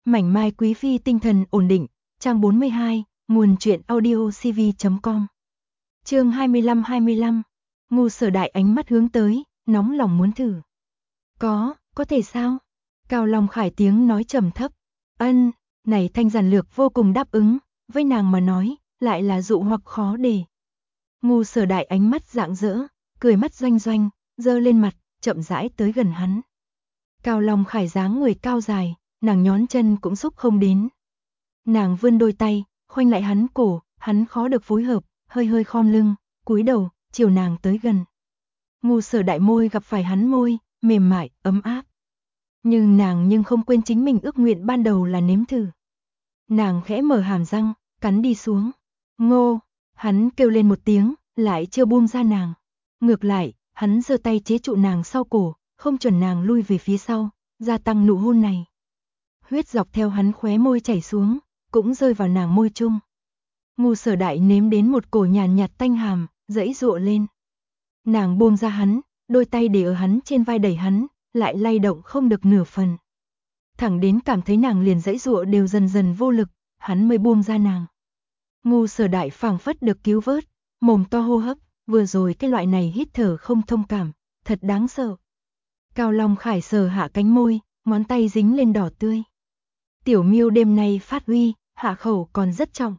Mảnh mai quý phi tinh thần ổn định, trang 42, nguồn truyện audio cv.com. Chương 25, Ngu Sở Đại ánh mắt hướng tới, nóng lòng muốn thử. Có thể sao? Cao Long Khải tiếng nói trầm thấp. Này thanh giản lược vô cùng đáp ứng, với nàng mà nói, lại là dụ hoặc khó để. Ngu Sở Đại ánh mắt rạng rỡ, cười mắt doanh doanh, giơ lên mặt, chậm rãi tới gần hắn. Cao Long Khải dáng người cao dài, nàng nhón chân cũng xúc không đến. Nàng vươn đôi tay, khoanh lại hắn cổ, hắn khó được phối hợp, hơi khom lưng, cúi đầu, chiều nàng tới gần. Ngu Sở Đại môi gặp phải hắn môi, mềm mại, ấm áp. Nhưng nàng không quên chính mình ước nguyện ban đầu là nếm thử. Nàng khẽ mở hàm răng, cắn đi xuống. Ngô, hắn kêu lên một tiếng, lại chưa buông ra nàng. Ngược lại, hắn giơ tay chế trụ nàng sau cổ, không chuẩn nàng lui về phía sau, gia tăng nụ hôn này. Huyết dọc theo hắn khóe môi chảy xuống, cũng rơi vào nàng môi chung. Ngu Sở Đại nếm đến một cổ nhàn nhạt tanh hàm, giãy giụa lên. Nàng buông ra hắn, đôi tay để ở hắn trên vai đẩy hắn, lại lay động không được nửa phần. Thẳng đến cảm thấy nàng liền giãy giụa đều dần dần vô lực, hắn mới buông ra nàng. Ngu Sở Đại phảng phất được cứu vớt, mồm to hô hấp, vừa rồi cái loại này hít thở không thông cảm, thật đáng sợ. Cao Long Khải sờ hạ cánh môi, ngón tay dính lên đỏ tươi. Tiểu Miêu đêm nay phát uy, hạ khẩu còn rất trọng.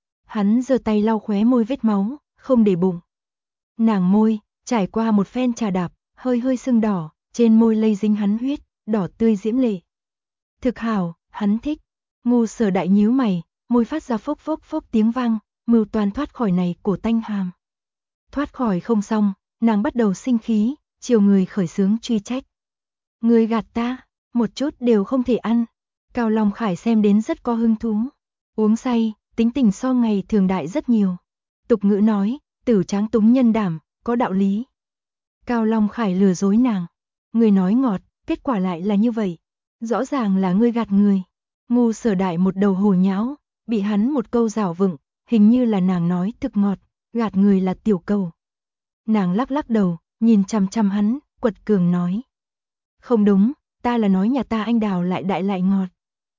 Hắn giơ tay lau khóe môi vết máu, không để bụng. Nàng môi, trải qua một phen trà đạp, hơi sưng đỏ, trên môi lây dính hắn huyết, đỏ tươi diễm lệ. Thực hảo, hắn thích. Ngu Sở Đại nhíu mày, môi phát ra phốc phốc tiếng vang, mưu toan thoát khỏi này cổ tanh hàm. Thoát khỏi không xong, nàng bắt đầu sinh khí, chiều người khởi xướng truy trách. Người gạt ta, một chút đều không thể ăn. Cao Long Khải xem đến rất có hứng thú. Uống say, tính tình so ngày thường đại rất nhiều. Tục ngữ nói, tử tráng túng nhân đảm, có đạo lý. Cao Long Khải lừa dối nàng. Người nói ngọt, kết quả lại là như vậy. Rõ ràng là ngươi gạt người. Ngu Sở Đại một đầu hồ nháo, bị hắn một câu giảo vựng, hình như là nàng nói thực ngọt, gạt người là tiểu cầu. Nàng lắc đầu, nhìn chằm chằm hắn, quật cường nói. Không đúng, ta là nói nhà ta anh đào lại đại lại ngọt.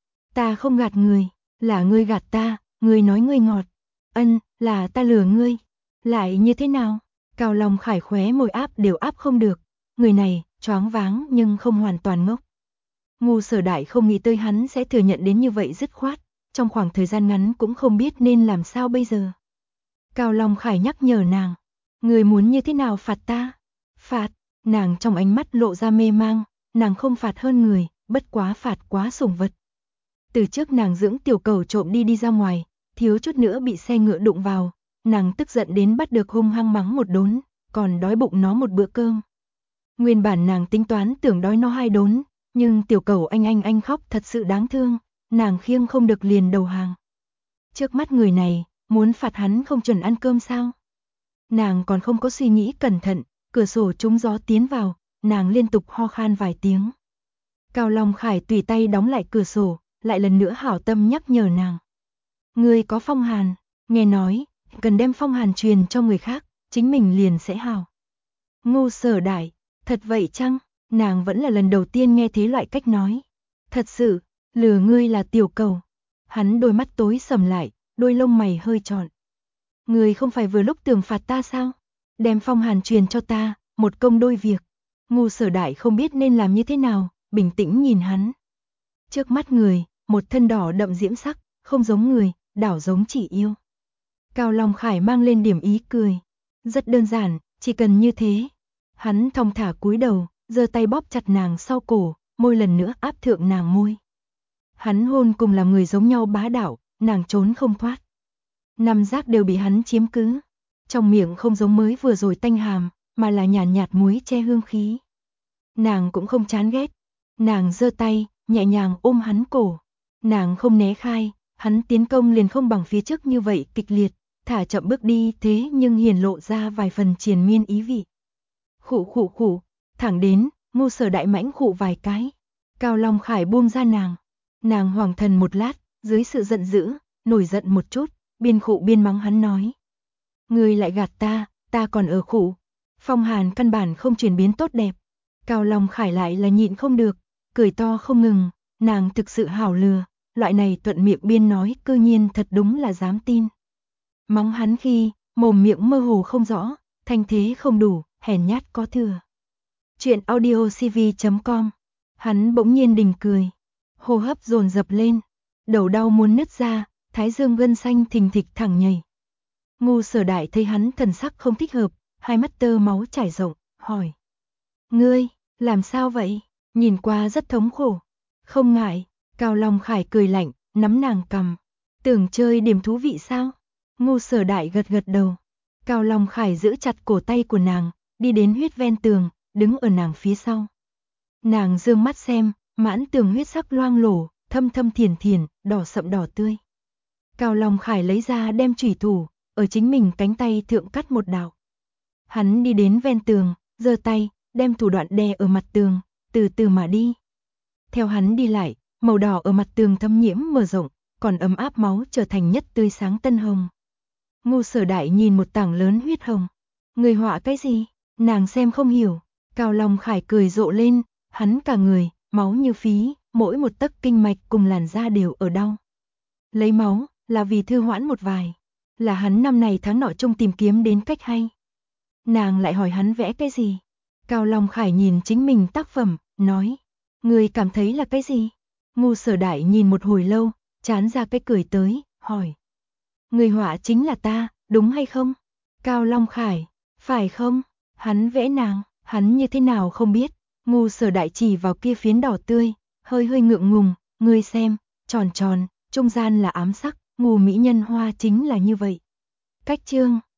Ta không gạt người, là ngươi gạt ta, ngươi nói ngươi ngọt. Là ta lừa ngươi. Lại như thế nào? Cao Long Khải khóe môi áp đều áp không được. Người này, choáng váng nhưng không hoàn toàn ngốc. Ngu Sở Đại không nghĩ tới hắn sẽ thừa nhận đến như vậy dứt khoát. Trong khoảng thời gian ngắn cũng không biết nên làm sao bây giờ. Cao Long Khải nhắc nhở nàng. Người muốn như thế nào phạt ta? Phạt, nàng trong ánh mắt lộ ra mê mang. Nàng không phạt hơn người, bất quá phạt quá sủng vật. Từ trước nàng dưỡng tiểu cầu trộm đi ra ngoài, thiếu chút nữa bị xe ngựa đụng vào, nàng tức giận đến bắt được hung hăng mắng một đốn, còn đói bụng nó một bữa cơm. Nguyên bản nàng tính toán tưởng đói nó 2 đốn, nhưng tiểu cầu anh khóc thật sự đáng thương, nàng khiêng không được liền đầu hàng. Trước mắt người này, muốn phạt hắn không chuẩn ăn cơm sao? Nàng còn không có suy nghĩ cẩn thận, cửa sổ trúng gió tiến vào, nàng liên tục ho khan vài tiếng. Cao Long Khải tùy tay đóng lại cửa sổ, lại lần nữa hảo tâm nhắc nhở nàng. Ngươi có phong hàn, nghe nói, cần đem phong hàn truyền cho người khác, chính mình liền sẽ hảo. Ngu Sở Đại, thật vậy chăng? Nàng vẫn là lần đầu tiên nghe thế loại cách nói. Thật sự, lừa ngươi là tiểu cầu. Hắn đôi mắt tối sầm lại, đôi lông mày hơi trọn. Ngươi không phải vừa lúc tưởng phạt ta sao? Đem phong hàn truyền cho ta, một công đôi việc. Ngu Sở Đại không biết nên làm như thế nào, bình tĩnh nhìn hắn. Trước mắt người, một thân đỏ đậm diễm sắc, không giống người, đảo giống chỉ yêu. Cao Long Khải mang lên điểm ý cười. Rất đơn giản, chỉ cần như thế. Hắn thong thả cúi đầu, giơ tay bóp chặt nàng sau cổ, môi lần nữa áp thượng nàng môi. Hắn hôn cùng làm người giống nhau bá đạo, nàng trốn không thoát. Năm giác đều bị hắn chiếm cứ. Trong miệng không giống mới vừa rồi tanh hàm, mà là nhàn nhạt muối che hương khí. Nàng cũng không chán ghét. Nàng giơ tay, nhẹ nhàng ôm hắn cổ. Nàng không né khai, hắn tiến công liền không bằng phía trước như vậy kịch liệt, thả chậm bước đi thế nhưng hiển lộ ra vài phần triền miên ý vị. Khụ, thẳng đến, Ngu Sở Đại mãnh khụ vài cái. Cao Long Khải buông ra nàng. Nàng hoàng thần một lát, dưới sự giận dữ, nổi giận một chút, biên khụ biên mắng hắn nói. Ngươi lại gạt ta còn ở khụ. Phong hàn căn bản không chuyển biến tốt đẹp. Cao Long Khải lại là nhịn không được, cười to không ngừng, nàng thực sự hảo lừa, loại này thuận miệng biên nói cư nhiên thật đúng là dám tin. Mắng hắn khi, mồm miệng mơ hồ không rõ, thanh thế không đủ, hèn nhát có thừa. Chuyện audiocv.com. Hắn bỗng nhiên đình cười, hô hấp dồn dập lên, đầu đau muốn nứt ra, thái dương gân xanh thình thịch thẳng nhảy. Ngu Sở Đại thấy hắn thần sắc không thích hợp, hai mắt tơ máu chảy rộng, hỏi: "Ngươi, làm sao vậy?" Nhìn qua rất thống khổ. "Không ngại." Cao Long Khải cười lạnh, nắm nàng cằm. "Tưởng chơi điểm thú vị sao?" Ngu Sở Đại gật gật đầu. Cao Long Khải giữ chặt cổ tay của nàng, đi đến huyết ven tường, đứng ở nàng phía sau. Nàng dương mắt xem, mãn tường huyết sắc loang lổ, thâm thâm thiền thiền, đỏ sậm đỏ tươi. Cao Long Khải lấy ra đem chủy thủ, ở chính mình cánh tay thượng cắt một đạo. Hắn đi đến ven tường, giơ tay, đem thủ đoạn đè ở mặt tường, từ từ mà đi. Theo hắn đi lại, màu đỏ ở mặt tường thâm nhiễm mở rộng, còn ấm áp máu trở thành nhất tươi sáng tân hồng. Ngu Sở Đại nhìn một tảng lớn huyết hồng. Người họa cái gì? Nàng xem không hiểu. Cao Long Khải cười rộ lên, hắn cả người, máu như phí, mỗi một tấc kinh mạch cùng làn da đều ở đau. Lấy máu, là vì thư hoãn một vài. Là hắn năm này tháng nọ trông tìm kiếm đến cách hay. Nàng lại hỏi hắn vẽ cái gì? Cao Long Khải nhìn chính mình tác phẩm, nói: Người cảm thấy là cái gì? Ngu Sở Đại nhìn một hồi lâu, chán ra cái cười tới, hỏi: Người họa chính là ta, đúng hay không? Cao Long Khải: Phải không? Hắn vẽ nàng, hắn như thế nào không biết. Ngu Sở Đại chỉ vào kia phiến đỏ tươi, hơi hơi ngượng ngùng, ngươi xem, tròn tròn, trung gian là ám sắc, ngu mỹ nhân hoa chính là như vậy. Cách chương